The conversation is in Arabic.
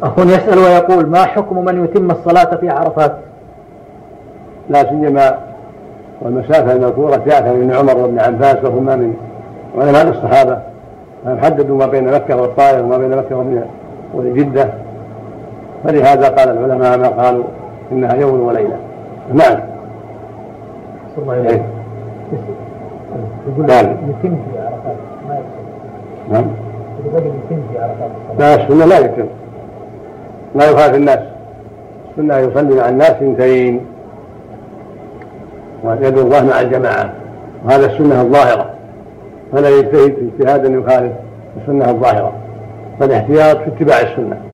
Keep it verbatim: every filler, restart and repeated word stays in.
أخ يسأل ويقول: ما حكم من يتم الصلاة في عرفات؟ لا سيما والمسافة المذكورة جاءت عن ابن عمر وابن عباس وهما من علماء الصحابة، حددوا ما بين مكة والطائف وما بين مكة وجدة، فلهذا قال العلماء ما قالوا إنها يوم وليلة. نعم. الله يقول يتم في عرفات ما يتم. نعم. يقول يتم في عرفات. لا السنة لا يتم، لا يخالف الناس، السنة يصلي مع الناس اثنتين ويدعو الله مع الجماعة، وهذا السنة الظاهرة، فلا يجتهد في اجتهادا يخالف السنة الظاهرة، فالاحتياط في اتباع السنة.